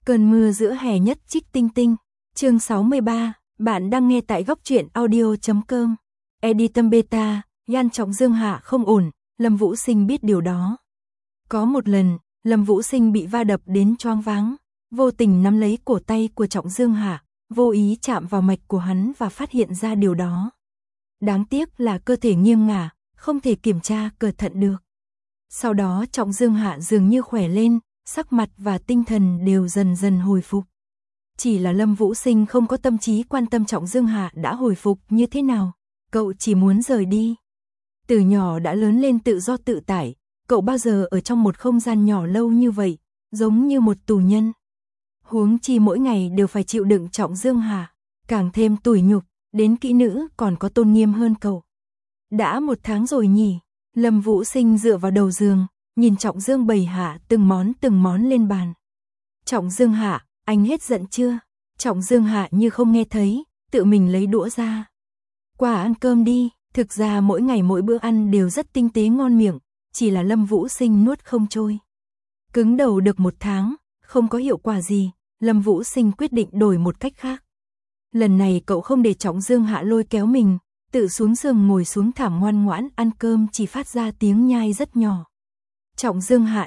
Cơn mưa giữa hè nhất trích tinh tinh. Chương 63, bạn đang nghe tại góc truyện audio.com. Editum beta, gan Trọng Dương Hạ không ổn, Lâm Vũ Sinh biết điều đó. Có một lần, Lâm Vũ Sinh bị va đập đến choáng váng, vô tình nắm lấy cổ tay của Trọng Dương Hạ, vô ý chạm vào mạch của hắn và phát hiện ra điều đó. Đáng tiếc là cơ thể nghiêng ngả, không thể kiểm tra cẩn thận được. Sau đó Trọng Dương Hạ dường như khỏe lên, sắc mặt và tinh thần đều dần dần hồi phục. Chỉ là Lâm Vũ Sinh không có tâm trí quan tâm Trọng Dương Hạ đã hồi phục như thế nào, cậu chỉ muốn rời đi. Từ nhỏ đã lớn lên tự do tự tại, cậu bao giờ ở trong một không gian nhỏ lâu như vậy, giống như một tù nhân. Huống chi mỗi ngày đều phải chịu đựng Trọng Dương Hạ, càng thêm tủi nhục, đến kỹ nữ còn có tôn nghiêm hơn cậu. Đã 1 tháng rồi nhỉ? Lâm Vũ Sinh dựa vào đầu giường, nhìn Trọng Dương bày hạ từng món lên bàn. Trọng Dương Hạ, anh hết giận chưa? Trọng Dương Hạ như không nghe thấy, tự mình lấy đũa ra. Qua ăn cơm đi, thực ra mỗi ngày mỗi bữa ăn đều rất tinh tế ngon miệng, chỉ là Lâm Vũ Sinh nuốt không trôi. Cứng đầu được 1 tháng, không có hiệu quả gì, Lâm Vũ Sinh quyết định đổi một cách khác. Lần này cậu không để Trọng Dương Hạ lôi kéo mình, tự xuống giường ngồi xuống thảm ngoan ngoãn ăn cơm, chỉ phát ra tiếng nhai rất nhỏ. Trọng Dương Hạ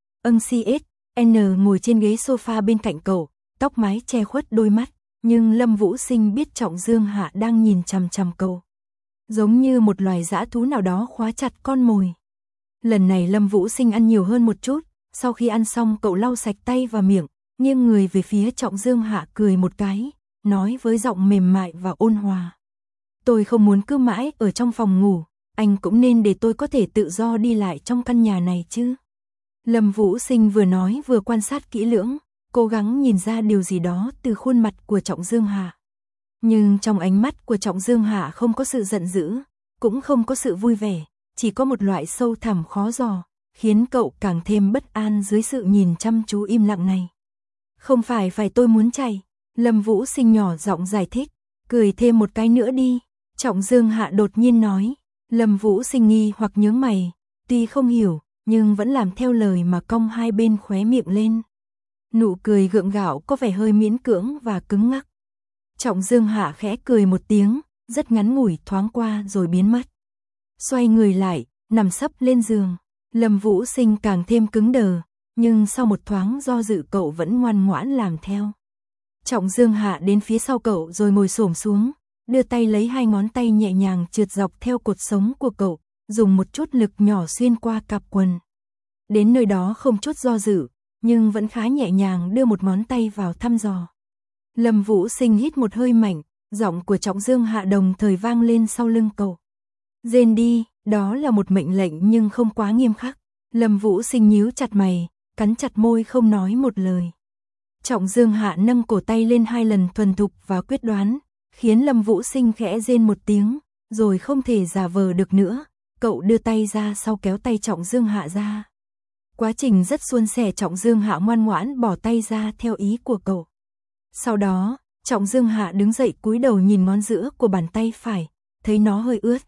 ngồi trên ghế sofa bên cạnh cậu, tóc mái che khuất đôi mắt, nhưng Lâm Vũ Sinh biết Trọng Dương Hạ đang nhìn chằm chằm cậu. Giống như một loài dã thú nào đó khóa chặt con mồi. Lần này Lâm Vũ Sinh ăn nhiều hơn một chút, sau khi ăn xong cậu lau sạch tay và miệng, nghiêng người về phía Trọng Dương Hạ cười một cái, nói với giọng mềm mại và ôn hòa. Tôi không muốn cứ mãi ở trong phòng ngủ, anh cũng nên để tôi có thể tự do đi lại trong căn nhà này chứ. Lâm Vũ Sinh vừa nói vừa quan sát kỹ lưỡng, cố gắng nhìn ra điều gì đó từ khuôn mặt của Trọng Dương Hạ. Nhưng trong ánh mắt của Trọng Dương Hạ không có sự giận dữ, cũng không có sự vui vẻ, chỉ có một loại sâu thẳm khó dò, khiến cậu càng thêm bất an dưới sự nhìn chăm chú im lặng này. Không phải tôi muốn chạy, Lâm Vũ Sinh nhỏ giọng giải thích, cười thêm một cái nữa đi. Trọng Dương Hạ đột nhiên nói. Lâm Vũ Sinh nghi hoặc nhướng mày, tuy không hiểu, nhưng vẫn làm theo lời mà cong hai bên khóe miệng lên. Nụ cười gượng gạo có vẻ hơi miễn cưỡng và cứng ngắc. Trọng Dương Hạ khẽ cười một tiếng, rất ngắn ngủi thoáng qua rồi biến mất. Xoay người lại, nằm sấp lên giường. Lâm Vũ Sinh càng thêm cứng đờ, nhưng sau một thoáng do dự cậu vẫn ngoan ngoãn làm theo. Trọng Dương Hạ đến phía sau cậu rồi ngồi xổm xuống, đưa tay lấy 2 ngón tay nhẹ nhàng trượt dọc theo cột sống của cậu, dùng một chút lực nhỏ xuyên qua cặp quần. Đến nơi đó không chút do dự, nhưng vẫn khá nhẹ nhàng đưa một ngón tay vào thăm dò. Lâm Vũ Sinh hít một hơi mạnh, giọng của Trọng Dương Hạ đồng thời vang lên sau lưng cậu. Rên đi, đó là một mệnh lệnh nhưng không quá nghiêm khắc. Lâm Vũ Sinh nhíu chặt mày, cắn chặt môi không nói một lời. Trọng Dương Hạ nâng cổ tay lên 2 lần thuần thục và quyết đoán, khiến Lâm Vũ Sinh khẽ rên một tiếng, rồi không thể giả vờ được nữa, cậu đưa tay ra sau kéo tay Trọng Dương Hạ ra. Quá trình rất suôn sẻ, Trọng Dương Hạ ngoan ngoãn bỏ tay ra theo ý của cậu. Sau đó, Trọng Dương Hạ đứng dậy cúi đầu nhìn ngón giữa của bàn tay phải, thấy nó hơi ướt.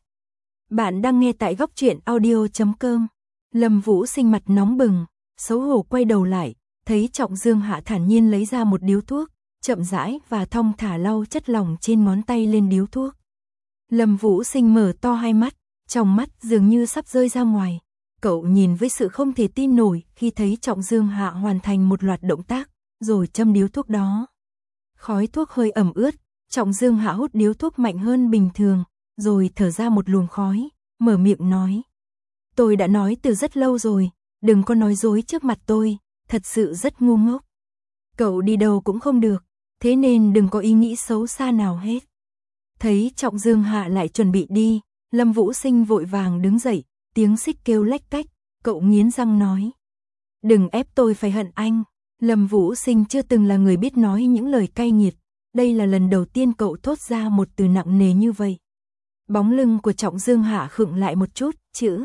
Bạn đang nghe tại góc truyện audio.com. Lâm Vũ Sinh mặt nóng bừng, xấu hổ quay đầu lại, thấy Trọng Dương Hạ thản nhiên lấy ra một điếu thuốc, chậm rãi và thong thả lau chất lỏng trên ngón tay lên điếu thuốc. Lâm Vũ Sinh mở to hai mắt, trong mắt dường như sắp rơi ra ngoài. Cậu nhìn với sự không thể tin nổi khi thấy Trọng Dương Hạ hoàn thành một loạt động tác, rồi châm điếu thuốc đó. Khói thuốc hơi ẩm ướt, Trọng Dương Hạ hút điếu thuốc mạnh hơn bình thường, rồi thở ra một luồng khói, mở miệng nói. Tôi đã nói từ rất lâu rồi, đừng có nói dối trước mặt tôi, thật sự rất ngu ngốc. Cậu đi đâu cũng không được, thế nên đừng có ý nghĩ xấu xa nào hết. Thấy Trọng Dương Hạ lại chuẩn bị đi, Lâm Vũ Sinh vội vàng đứng dậy, tiếng xích kêu lách cách, cậu nghiến răng nói. Đừng ép tôi phải hận anh. Lâm Vũ Sinh chưa từng là người biết nói những lời cay nghiệt, đây là lần đầu tiên cậu thốt ra một từ nặng nề như vậy. Bóng lưng của Trọng Dương Hạ khựng lại một chút, chữ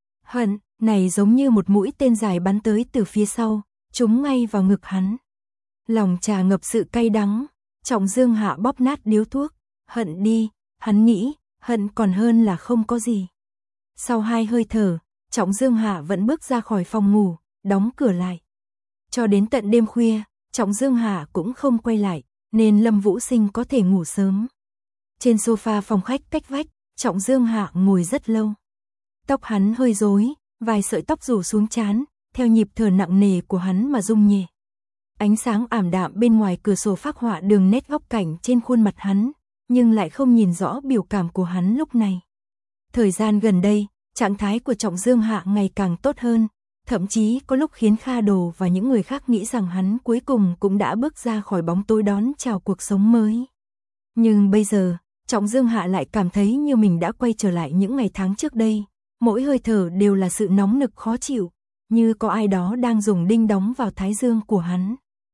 hận này giống như một mũi tên dài bắn tới từ phía sau, trúng ngay vào ngực hắn. Lòng tràn ngập sự cay đắng, Trọng Dương Hạ bóp nát điếu thuốc, hận đi, hắn nghĩ, hận còn hơn là không có gì. Sau 2 hơi thở, Trọng Dương Hạ vẫn bước ra khỏi phòng ngủ, đóng cửa lại. Cho đến tận đêm khuya, Trọng Dương Hạ cũng không quay lại, nên Lâm Vũ Sinh có thể ngủ sớm. Trên sofa phòng khách cách vách, Trọng Dương Hạ ngồi rất lâu. Tóc hắn hơi rối, vài sợi tóc rủ xuống trán, theo nhịp thở nặng nề của hắn mà rung nhẹ. Ánh sáng ảm đạm bên ngoài cửa sổ phác họa đường nét góc cạnh trên khuôn mặt hắn, nhưng lại không nhìn rõ biểu cảm của hắn lúc này. Thời gian gần đây, trạng thái của Trọng Dương Hạ ngày càng tốt hơn, thậm chí có lúc khiến Kha Đồ và những người khác nghĩ rằng hắn cuối cùng cũng đã bước ra khỏi bóng tối đón chào cuộc sống mới. Nhưng bây giờ, Trọng Dương Hạ lại cảm thấy như mình đã quay trở lại những ngày tháng trước đây, mỗi hơi thở đều là sự nóng nực khó chịu, như có ai đó đang dùng đinh đóng vào thái dương của hắn.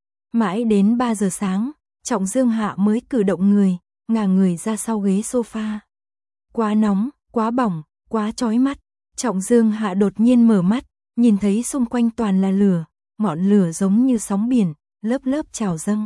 Mãi đến 3 giờ sáng, Trọng Dương Hạ mới cử động người, ngả người ra sau ghế sofa. Quá nóng, quá bỏng, quá chói mắt. Trọng Dương Hạ đột nhiên mở mắt, nhìn thấy xung quanh toàn là lửa, ngọn lửa giống như sóng biển, lớp lớp trào dâng.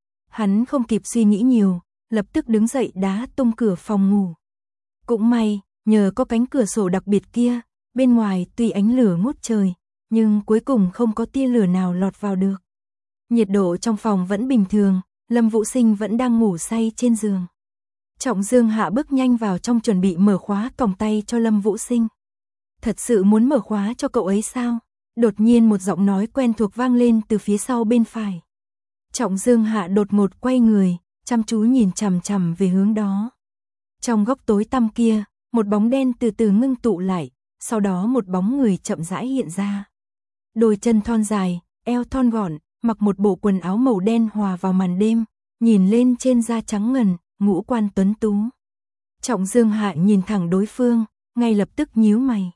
Hắn không kịp suy nghĩ nhiều, lập tức đứng dậy đá tung cửa phòng ngủ. Cũng may, nhờ có cánh cửa sổ đặc biệt kia, bên ngoài tuy ánh lửa ngút trời, nhưng cuối cùng không có tia lửa nào lọt vào được. Nhiệt độ trong phòng vẫn bình thường, Lâm Vũ Sinh vẫn đang ngủ say trên giường. Trọng Dương Hạ bước nhanh vào trong chuẩn bị mở khóa còng tay cho Lâm Vũ Sinh. Thật sự muốn mở khóa cho cậu ấy sao? Đột nhiên một giọng nói quen thuộc vang lên từ phía sau bên phải. Trọng Dương Hạ đột ngột quay người, chăm chú nhìn chằm chằm về hướng đó. Trong góc tối tăm kia, một bóng đen từ từ ngưng tụ lại, sau đó một bóng người chậm rãi hiện ra. Đôi chân thon dài, eo thon gọn, mặc một bộ quần áo màu đen hòa vào màn đêm, nhìn lên trên da trắng ngần, ngũ quan tuấn tú. Trọng Dương Hạ nhìn thẳng đối phương, ngay lập tức nhíu mày.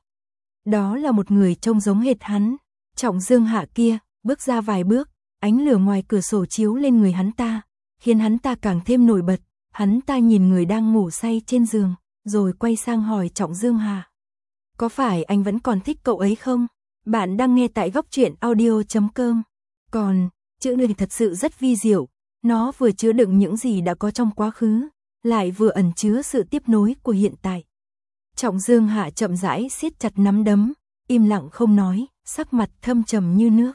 Đó là một người trông giống hệt hắn. Trọng Dương Hạ kia, bước ra vài bước, ánh lửa ngoài cửa sổ chiếu lên người hắn ta, khiến hắn ta càng thêm nổi bật. Hắn ta nhìn người đang ngủ say trên giường, rồi quay sang hỏi Trọng Dương Hạ. Có phải anh vẫn còn thích cậu ấy không? Bạn đang nghe tại Góc Truyện Audio.com. Còn, chữ này thật sự rất vi diệu, nó vừa chứa đựng những gì đã có trong quá khứ, lại vừa ẩn chứa sự tiếp nối của hiện tại. Trọng Dương Hạ chậm rãi siết chặt nắm đấm, im lặng không nói, sắc mặt thâm trầm như nước.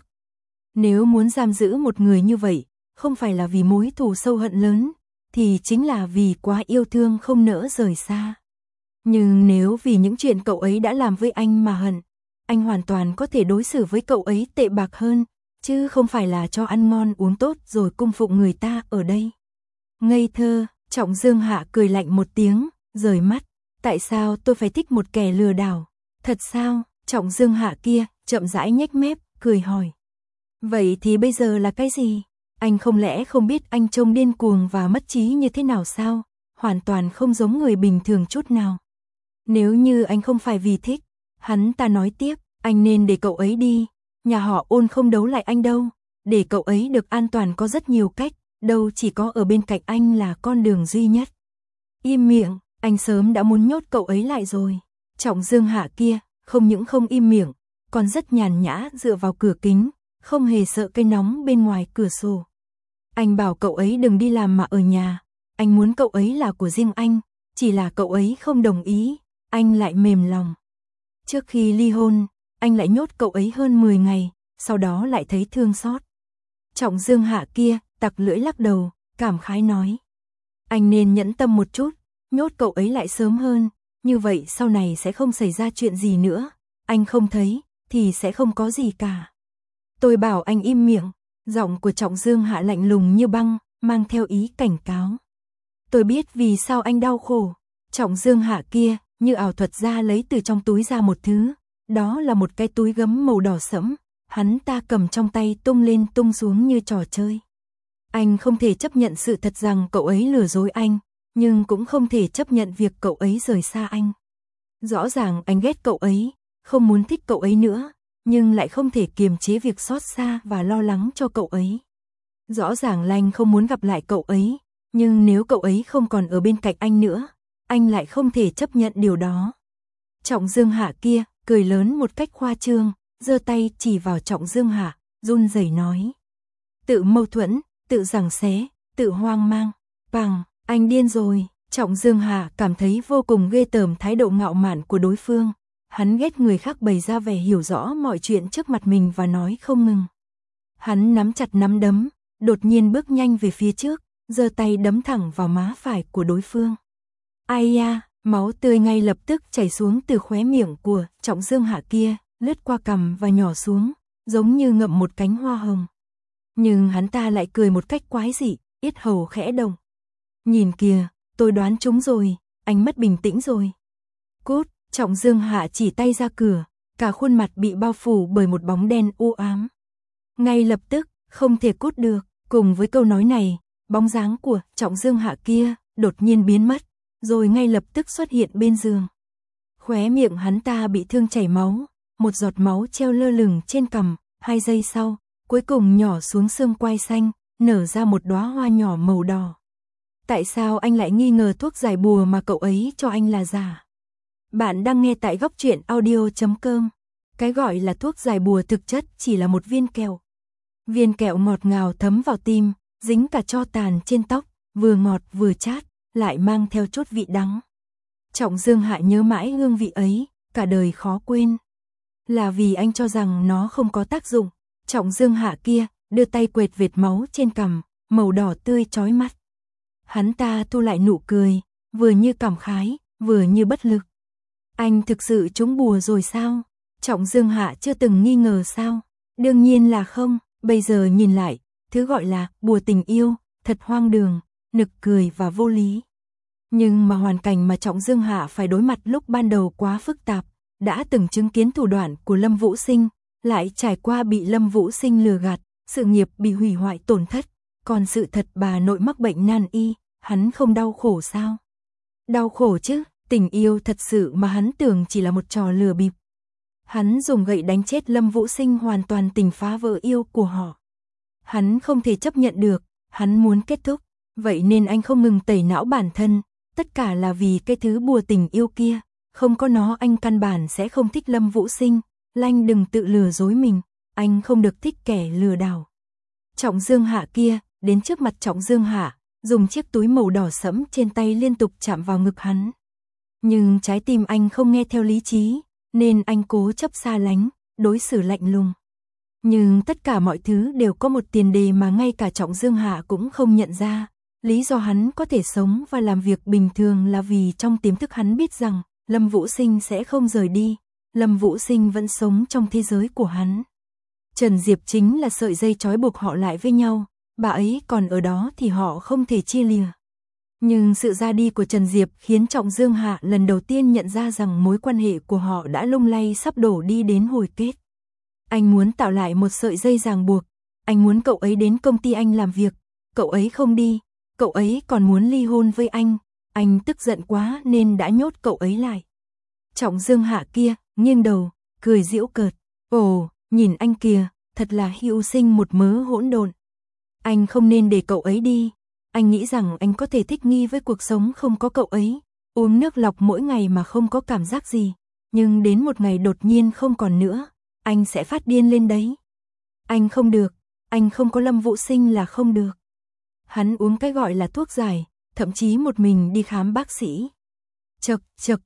Nếu muốn giam giữ một người như vậy, không phải là vì mối thù sâu hận lớn, thì chính là vì quá yêu thương không nỡ rời xa. Nhưng nếu vì những chuyện cậu ấy đã làm với anh mà hận, anh hoàn toàn có thể đối xử với cậu ấy tệ bạc hơn, chứ không phải là cho ăn ngon uống tốt rồi cung phụng người ta ở đây. Ngây thơ, Trọng Dương Hạ cười lạnh một tiếng, rời mắt. Tại sao tôi phải thích một kẻ lừa đảo? Thật sao? Trọng Dương Hạ kia, chậm rãi nhếch mép, cười hỏi. Vậy thì bây giờ là cái gì? Anh không lẽ không biết anh trông điên cuồng và mất trí như thế nào sao? Hoàn toàn không giống người bình thường chút nào. Nếu như anh không phải vì thích, hắn ta nói tiếp, anh nên để cậu ấy đi. Nhà họ Ôn không đấu lại anh đâu. Để cậu ấy được an toàn có rất nhiều cách, đâu chỉ có ở bên cạnh anh là con đường duy nhất. Im miệng, anh sớm đã muốn nhốt cậu ấy lại rồi. Trọng Dương Hạ kia, không những không im miệng, còn rất nhàn nhã dựa vào cửa kính, không hề sợ cái nóng bên ngoài cửa sổ. Anh bảo cậu ấy đừng đi làm mà ở nhà, anh muốn cậu ấy là của riêng anh, chỉ là cậu ấy không đồng ý, anh lại mềm lòng. Trước khi ly hôn, anh lại nhốt cậu ấy hơn 10 ngày, sau đó lại thấy thương xót. Trọng Dương Hạ kia, tặc lưỡi lắc đầu, cảm khái nói. Anh nên nhẫn tâm một chút, nhốt cậu ấy lại sớm hơn, như vậy sau này sẽ không xảy ra chuyện gì nữa, anh không thấy, thì sẽ không có gì cả. Tôi bảo anh im miệng, giọng của Trọng Dương Hạ lạnh lùng như băng, mang theo ý cảnh cáo. Tôi biết vì sao anh đau khổ. Trọng Dương Hạ kia, như ảo thuật ra lấy từ trong túi ra một thứ, đó là một cái túi gấm màu đỏ sẫm, hắn ta cầm trong tay tung lên tung xuống như trò chơi. Anh không thể chấp nhận sự thật rằng cậu ấy lừa dối anh, nhưng cũng không thể chấp nhận việc cậu ấy rời xa anh. Rõ ràng anh ghét cậu ấy, không muốn thích cậu ấy nữa, nhưng lại không thể kiềm chế việc xót xa và lo lắng cho cậu ấy. Rõ ràng là anh không muốn gặp lại cậu ấy, nhưng nếu cậu ấy không còn ở bên cạnh anh nữa, anh lại không thể chấp nhận điều đó. Trọng Dương Hạ kia, cười lớn một cách khoa trương, giơ tay chỉ vào Trọng Dương Hạ, run rẩy nói. Tự mâu thuẫn, tự giằng xé, tự hoang mang, bằng, anh điên rồi. Trọng Dương Hạ cảm thấy vô cùng ghê tởm thái độ ngạo mạn của đối phương. Hắn ghét người khác bày ra vẻ hiểu rõ mọi chuyện trước mặt mình và nói không ngừng. Hắn nắm chặt nắm đấm, đột nhiên bước nhanh về phía trước, giơ tay đấm thẳng vào má phải của đối phương. Ai da, máu tươi ngay lập tức chảy xuống từ khóe miệng của Trọng Dương Hạ kia, lướt qua cằm và nhỏ xuống, giống như ngậm một cánh hoa hồng. Nhưng hắn ta lại cười một cách quái dị, yết hầu khẽ động. Nhìn kìa, tôi đoán trúng rồi, anh mất bình tĩnh rồi. Cút, Trọng Dương Hạ chỉ tay ra cửa, cả khuôn mặt bị bao phủ bởi một bóng đen u ám. Ngay lập tức, không thể cút được, cùng với câu nói này, bóng dáng của Trọng Dương Hạ kia đột nhiên biến mất, rồi ngay lập tức xuất hiện bên giường. Khóe miệng hắn ta bị thương chảy máu, một giọt máu treo lơ lửng trên cằm, 2 giây sau, cuối cùng nhỏ xuống xương quai xanh, nở ra một đóa hoa nhỏ màu đỏ. Tại sao anh lại nghi ngờ thuốc giải bùa mà cậu ấy cho anh là giả? Bạn đang nghe tại goctruyện.audio.com. Cái gọi là thuốc giải bùa thực chất chỉ là một viên kẹo. Viên kẹo ngọt ngào thấm vào tim, dính cả tro tàn trên tóc, vừa ngọt vừa chát, lại mang theo chút vị đắng. Trọng Dương Hạ nhớ mãi hương vị ấy, cả đời khó quên. Là vì anh cho rằng nó không có tác dụng. Trọng Dương Hạ kia đưa tay quệt vệt máu trên cằm, màu đỏ tươi chói mắt. Hắn ta thu lại nụ cười, vừa như cảm khái, vừa như bất lực. Anh thực sự trúng bùa rồi sao? Trọng Dương Hạ chưa từng nghi ngờ sao? Đương nhiên là không, bây giờ nhìn lại, thứ gọi là bùa tình yêu, thật hoang đường, nực cười và vô lý. Nhưng mà hoàn cảnh mà Trọng Dương Hạ phải đối mặt lúc ban đầu quá phức tạp, đã từng chứng kiến thủ đoạn của Lâm Vũ Sinh, lại trải qua bị Lâm Vũ Sinh lừa gạt, sự nghiệp bị hủy hoại tổn thất, còn sự thật bà nội mắc bệnh nan y, hắn không đau khổ sao? Đau khổ chứ, tình yêu thật sự mà hắn tưởng chỉ là một trò lừa bịp. Hắn dùng gậy đánh chết Lâm Vũ Sinh hoàn toàn tình phá vỡ yêu của họ. Hắn không thể chấp nhận được, hắn muốn kết thúc, vậy nên anh không ngừng tẩy não bản thân, tất cả là vì cái thứ bùa tình yêu kia, không có nó anh căn bản sẽ không thích Lâm Vũ Sinh, Lanh đừng tự lừa dối mình, anh không được thích kẻ lừa đảo. Trọng Dương Hạ kia, đến trước mặt Trọng Dương Hạ, dùng chiếc túi màu đỏ sẫm trên tay liên tục chạm vào ngực hắn. Nhưng trái tim anh không nghe theo lý trí, nên anh cố chấp xa lánh, đối xử lạnh lùng. Nhưng tất cả mọi thứ đều có một tiền đề mà ngay cả Trọng Dương Hạ cũng không nhận ra. Lý do hắn có thể sống và làm việc bình thường là vì trong tiềm thức hắn biết rằng Lâm Vũ Sinh sẽ không rời đi. Lâm Vũ Sinh vẫn sống trong thế giới của hắn. Trần Diệp chính là sợi dây trói buộc họ lại với nhau, bà ấy còn ở đó thì họ không thể chia lìa. Nhưng sự ra đi của Trần Diệp khiến Trọng Dương Hạ lần đầu tiên nhận ra rằng mối quan hệ của họ đã lung lay sắp đổ đi đến hồi kết. Anh muốn tạo lại một sợi dây ràng buộc, anh muốn cậu ấy đến công ty anh làm việc, cậu ấy không đi, cậu ấy còn muốn ly hôn với anh tức giận quá nên đã nhốt cậu ấy lại. Trọng Dương Hạ kia, nghiêng đầu, cười giễu cợt, ồ, nhìn anh kìa, thật là hữu sinh một mớ hỗn độn. Anh không nên để cậu ấy đi, anh nghĩ rằng anh có thể thích nghi với cuộc sống không có cậu ấy, uống nước lọc mỗi ngày mà không có cảm giác gì, nhưng đến một ngày đột nhiên không còn nữa, anh sẽ phát điên lên đấy. Anh không được, anh không có Lâm Vũ Sinh là không được. Hắn uống cái gọi là thuốc giải, thậm chí một mình đi khám bác sĩ. Chậc,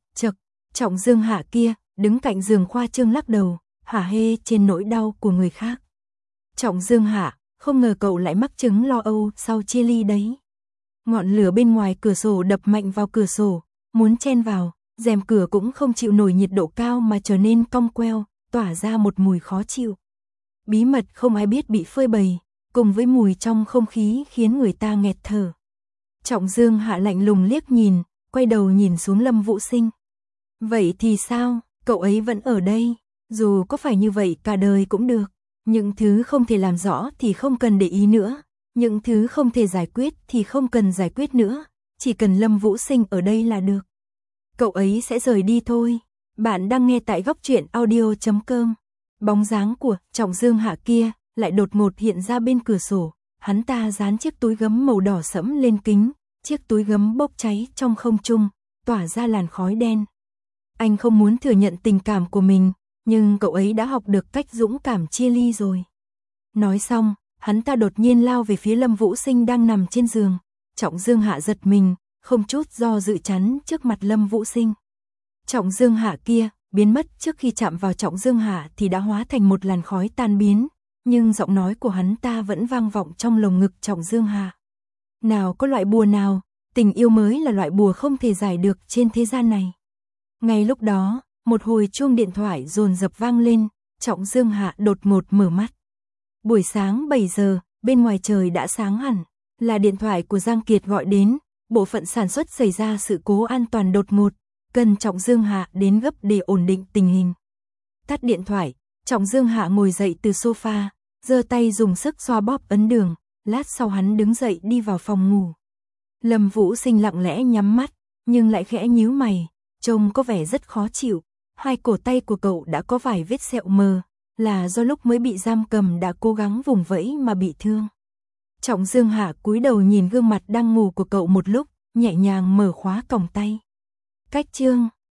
Trọng Dương Hạ kia, đứng cạnh giường khoa trương lắc đầu, hả hê trên nỗi đau của người khác. Trọng Dương Hạ, không ngờ cậu lại mắc chứng lo âu sau chia ly đấy. Ngọn lửa bên ngoài cửa sổ đập mạnh vào cửa sổ, muốn chen vào, rèm cửa cũng không chịu nổi nhiệt độ cao mà trở nên cong queo, tỏa ra một mùi khó chịu. Bí mật không ai biết bị phơi bày, cùng với mùi trong không khí khiến người ta nghẹt thở. Trọng Dương Hạ lạnh lùng liếc nhìn, quay đầu nhìn xuống Lâm Vũ Sinh. Vậy thì sao, cậu ấy vẫn ở đây, dù có phải như vậy cả đời cũng được. Những thứ không thể làm rõ thì không cần để ý nữa, những thứ không thể giải quyết thì không cần giải quyết nữa, chỉ cần Lâm Vũ Sinh ở đây là được. Cậu ấy sẽ rời đi thôi. Bạn đang nghe tại goctruyện.audio.com. Bóng dáng của Trọng Dương Hạ kia lại đột ngột hiện ra bên cửa sổ, hắn ta dán chiếc túi gấm màu đỏ sẫm lên kính, chiếc túi gấm bốc cháy trong không trung, tỏa ra làn khói đen. Anh không muốn thừa nhận tình cảm của mình, nhưng cậu ấy đã học được cách dũng cảm chia ly rồi. Nói xong, hắn ta đột nhiên lao về phía Lâm Vũ Sinh đang nằm trên giường. Trọng Dương Hạ giật mình, không chút do dự chắn trước mặt Lâm Vũ Sinh. Trọng Dương Hạ kia, biến mất trước khi chạm vào Trọng Dương Hạ thì đã hóa thành một làn khói tan biến, nhưng giọng nói của hắn ta vẫn vang vọng trong lồng ngực Trọng Dương Hạ. Nào có loại bùa nào, tình yêu mới là loại bùa không thể giải được trên thế gian này. Ngay lúc đó, một hồi chuông điện thoại dồn dập vang lên, Trọng Dương Hạ đột ngột mở mắt. Buổi sáng 7 giờ, bên ngoài trời đã sáng hẳn, là điện thoại của Giang Kiệt gọi đến, bộ phận sản xuất xảy ra sự cố an toàn đột ngột, cần Trọng Dương Hạ đến gấp để ổn định tình hình. Tắt điện thoại, Trọng Dương Hạ ngồi dậy từ sofa, giơ tay dùng sức xoa bóp ấn đường, lát sau hắn đứng dậy đi vào phòng ngủ. Lâm Vũ Sinh lặng lẽ nhắm mắt, nhưng lại khẽ nhíu mày, trông có vẻ rất khó chịu, hai cổ tay của cậu đã có vài vết sẹo mờ, là do lúc mới bị giam cầm đã cố gắng vùng vẫy mà bị thương. Trọng Dương Hạ cúi đầu nhìn gương mặt đang ngủ của cậu một lúc, nhẹ nhàng mở khóa còng tay. Cách chương